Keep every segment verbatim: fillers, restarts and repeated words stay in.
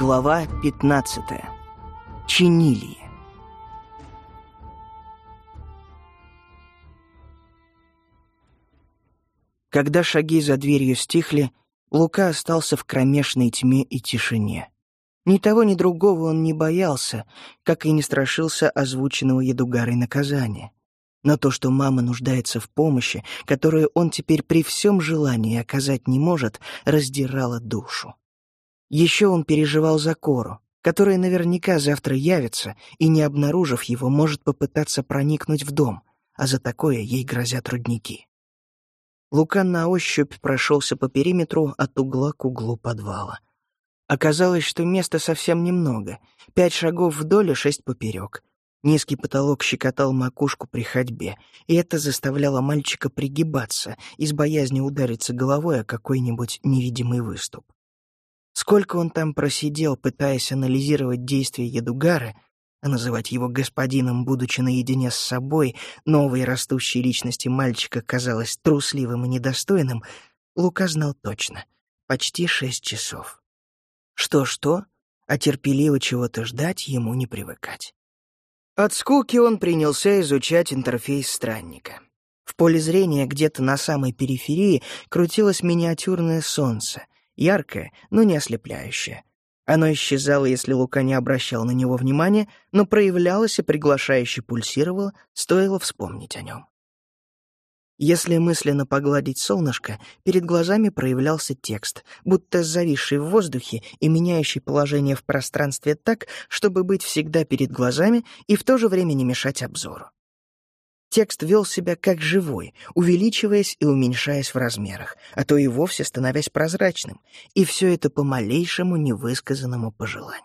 Глава пятнадцатая. Чинилии. Когда шаги за дверью стихли, Лука остался в кромешной тьме и тишине. Ни того, ни другого он не боялся, как и не страшился озвученного Едугарой наказания. Но то, что мама нуждается в помощи, которую он теперь при всем желании оказать не может, раздирало душу. Еще он переживал за Кору, которая наверняка завтра явится и, не обнаружив его, может попытаться проникнуть в дом, а за такое ей грозят рудники. Лука на ощупь прошелся по периметру от угла к углу подвала. Оказалось, что места совсем немного, пять шагов вдоль и шесть поперек. Низкий потолок щекотал макушку при ходьбе, и это заставляло мальчика пригибаться из боязни удариться головой о какой-нибудь невидимый выступ. Сколько он там просидел, пытаясь анализировать действия Едугары, а называть его господином, будучи наедине с собой, новой растущей личности мальчика казалось трусливым и недостойным, Лука знал точно — почти шесть часов. Что-что, а терпеливо чего-то ждать ему не привыкать. От скуки он принялся изучать интерфейс странника. В поле зрения где-то на самой периферии крутилось миниатюрное солнце, яркое, но не ослепляющее. Оно исчезало, если Лука не обращал на него внимания, но проявлялось и приглашающе пульсировало, стоило вспомнить о нем. Если мысленно погладить солнышко, перед глазами проявлялся текст, будто зависший в воздухе и меняющий положение в пространстве так, чтобы быть всегда перед глазами и в то же время не мешать обзору. Текст вел себя как живой, увеличиваясь и уменьшаясь в размерах, а то и вовсе становясь прозрачным, и все это по малейшему невысказанному пожеланию.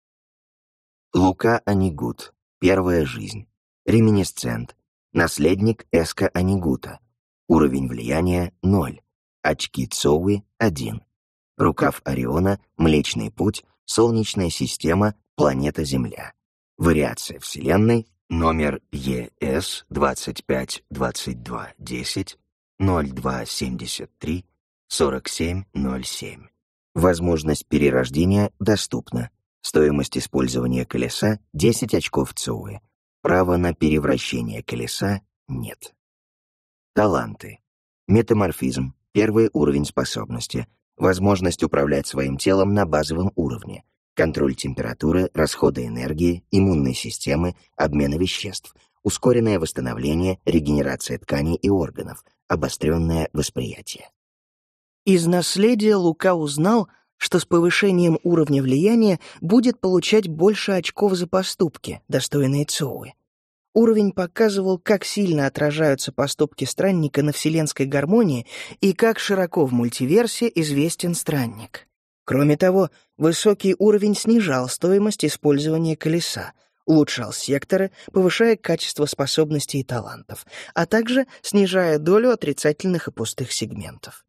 Лука Анигут. Первая жизнь. Реминисцент. Наследник Эска Анигута. Уровень влияния — ноль. Очки Цоуи — один. Рукав Ориона, Млечный Путь, Солнечная система, планета Земля. Вариация Вселенной, номер Е С двадцать пять двадцать два десять ноль два семьдесят три сорок семь ноль семь. Возможность перерождения доступна. Стоимость использования колеса — десять очков Цоуи. Права на перевращение колеса нет. Таланты. Метаморфизм. Первый уровень способности. Возможность управлять своим телом на базовом уровне. Контроль температуры, расхода энергии, иммунной системы, обмена веществ. Ускоренное восстановление, регенерация тканей и органов. Обостренное восприятие. Из наследия Лука узнал, что с повышением уровня влияния будет получать больше очков за поступки, достойные Цоуи. Уровень показывал, как сильно отражаются поступки странника на вселенской гармонии и как широко в мультиверсе известен странник. Кроме того, высокий уровень снижал стоимость использования колеса, улучшал секторы, повышая качество способностей и талантов, а также снижая долю отрицательных и пустых сегментов.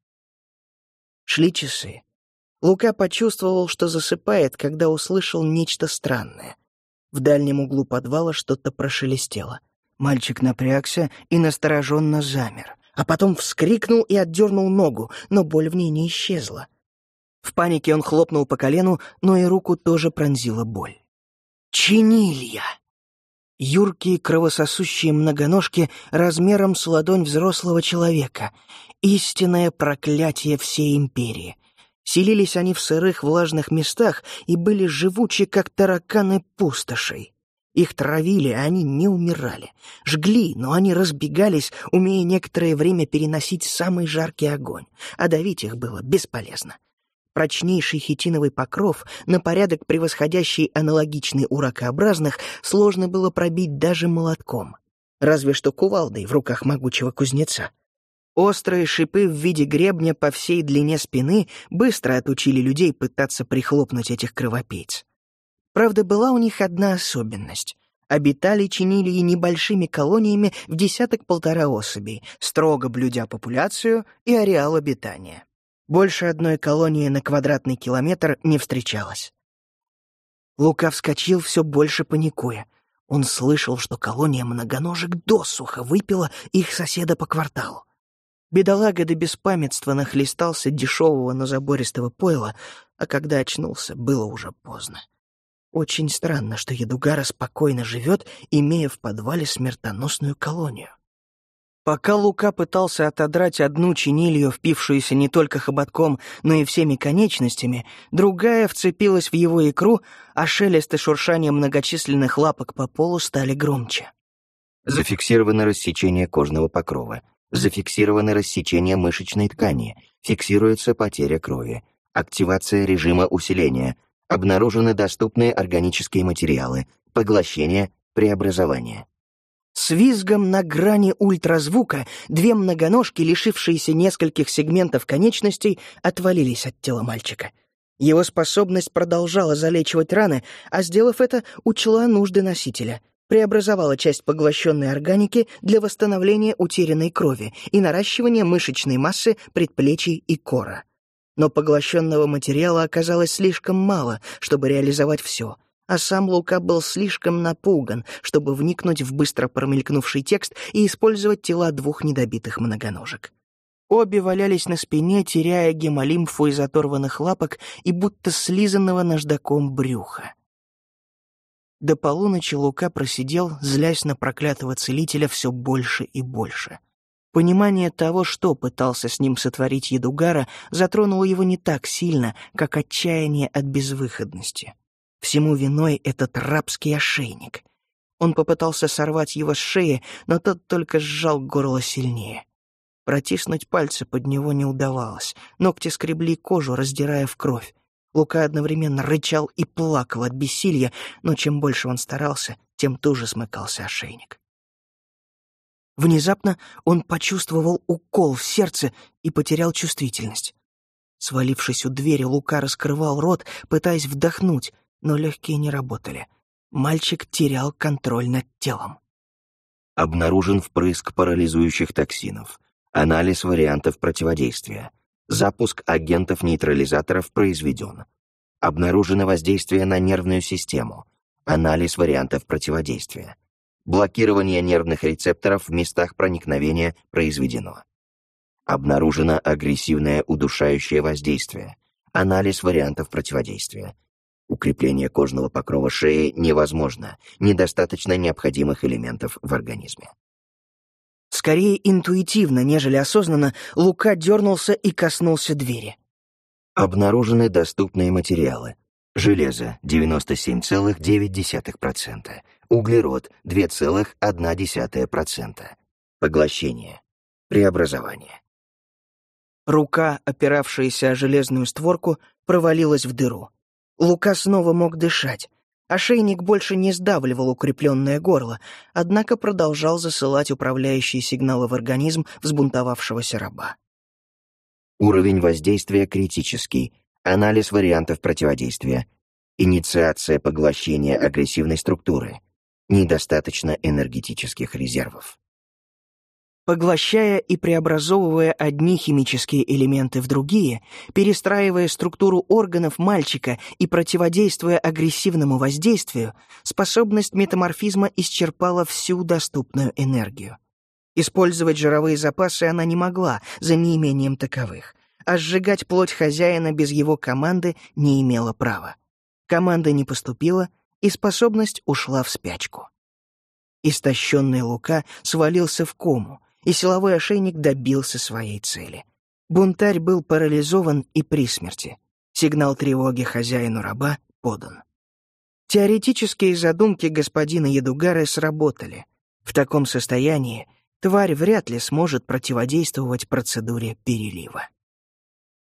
Шли часы. Лука почувствовал, что засыпает, когда услышал нечто странное. В дальнем углу подвала что-то прошелестело. Мальчик напрягся и настороженно замер, а потом вскрикнул и отдернул ногу, но боль в ней не исчезла. В панике он хлопнул по колену, но и руку тоже пронзила боль. Чинилья! Юркие кровососущие многоножки размером с ладонь взрослого человека. Истинное проклятие всей империи. Селились они в сырых влажных местах и были живучи, как тараканы пустошей. Их травили, а они не умирали. Жгли, но они разбегались, умея некоторое время переносить самый жаркий огонь, а давить их было бесполезно. Прочнейший хитиновый покров, на порядок превосходящий аналогичный у ракообразных, сложно было пробить даже молотком. Разве что кувалдой в руках могучего кузнеца. Острые шипы в виде гребня по всей длине спины быстро отучили людей пытаться прихлопнуть этих кровопийц. Правда, была у них одна особенность. Обитали чинилии небольшими колониями в десяток-полтора особей, строго блюдя популяцию и ареал обитания. Больше одной колонии на квадратный километр не встречалось. Лука вскочил, все больше паникуя. Он слышал, что колония многоножек досуха выпила их соседа по кварталу. Бедолага до беспамятства нахлестался дешевого, но забористого пойла, а когда очнулся, было уже поздно. Очень странно, что Ядугара спокойно живет, имея в подвале смертоносную колонию. Пока Лука пытался отодрать одну чинилью, впившуюся не только хоботком, но и всеми конечностями, другая вцепилась в его икру, а шелест и шуршание многочисленных лапок по полу стали громче. Зафиксировано рассечение кожного покрова. Зафиксировано рассечение мышечной ткани. Фиксируется потеря крови. Активация режима усиления. Обнаружены доступные органические материалы. Поглощение, преобразование. С визгом на грани ультразвука две многоножки, лишившиеся нескольких сегментов конечностей, отвалились от тела мальчика. Его способность продолжала залечивать раны, а, сделав это, учла нужды носителя. Преобразовала часть поглощенной органики для восстановления утерянной крови и наращивания мышечной массы предплечий и кора. Но поглощенного материала оказалось слишком мало, чтобы реализовать все, а сам Лука был слишком напуган, чтобы вникнуть в быстро промелькнувший текст и использовать тела двух недобитых многоножек. Обе валялись на спине, теряя гемолимфу из оторванных лапок и будто слизанного наждаком брюха. До полуночи Лука просидел, злясь на проклятого целителя все больше и больше. Понимание того, что пытался с ним сотворить Ядугара, затронуло его не так сильно, как отчаяние от безвыходности. Всему виной этот рабский ошейник. Он попытался сорвать его с шеи, но тот только сжал горло сильнее. Протиснуть пальцы под него не удавалось, ногти скребли кожу, раздирая в кровь. Лука одновременно рычал и плакал от бессилья, но чем больше он старался, тем туже смыкался ошейник. Внезапно он почувствовал укол в сердце и потерял чувствительность. Свалившись у двери, Лука раскрывал рот, пытаясь вдохнуть, но легкие не работали. Мальчик терял контроль над телом. Обнаружен впрыск парализующих токсинов. Анализ вариантов противодействия. Запуск агентов-нейтрализаторов произведен. Обнаружено воздействие на нервную систему. Анализ вариантов противодействия. Блокирование нервных рецепторов в местах проникновения произведено. Обнаружено агрессивное удушающее воздействие. Анализ вариантов противодействия. Укрепление кожного покрова шеи невозможно. Недостаточно необходимых элементов в организме. Скорее интуитивно, нежели осознанно, Лука дернулся и коснулся двери. Обнаружены доступные материалы. Железо — девяносто семь целых девять десятых процента. Углерод — два целых одна десятая процента. Поглощение. Преобразование. Рука, опиравшаяся о железную створку, провалилась в дыру. Лука снова мог дышать. Ошейник больше не сдавливал укрепленное горло, однако продолжал засылать управляющие сигналы в организм взбунтовавшегося раба. Уровень воздействия критический. Анализ вариантов противодействия. Инициация поглощения агрессивной структуры. Недостаточно энергетических резервов. Поглощая и преобразовывая одни химические элементы в другие, перестраивая структуру органов мальчика и противодействуя агрессивному воздействию, способность метаморфизма исчерпала всю доступную энергию. Использовать жировые запасы она не могла за неимением таковых, а сжигать плоть хозяина без его команды не имела права. Команда не поступила, и способность ушла в спячку. Истощенный Лука свалился в кому, и силовой ошейник добился своей цели. Бунтарь был парализован и при смерти. Сигнал тревоги хозяину раба подан. Теоретические задумки господина Ядугары сработали. В таком состоянии тварь вряд ли сможет противодействовать процедуре перелива.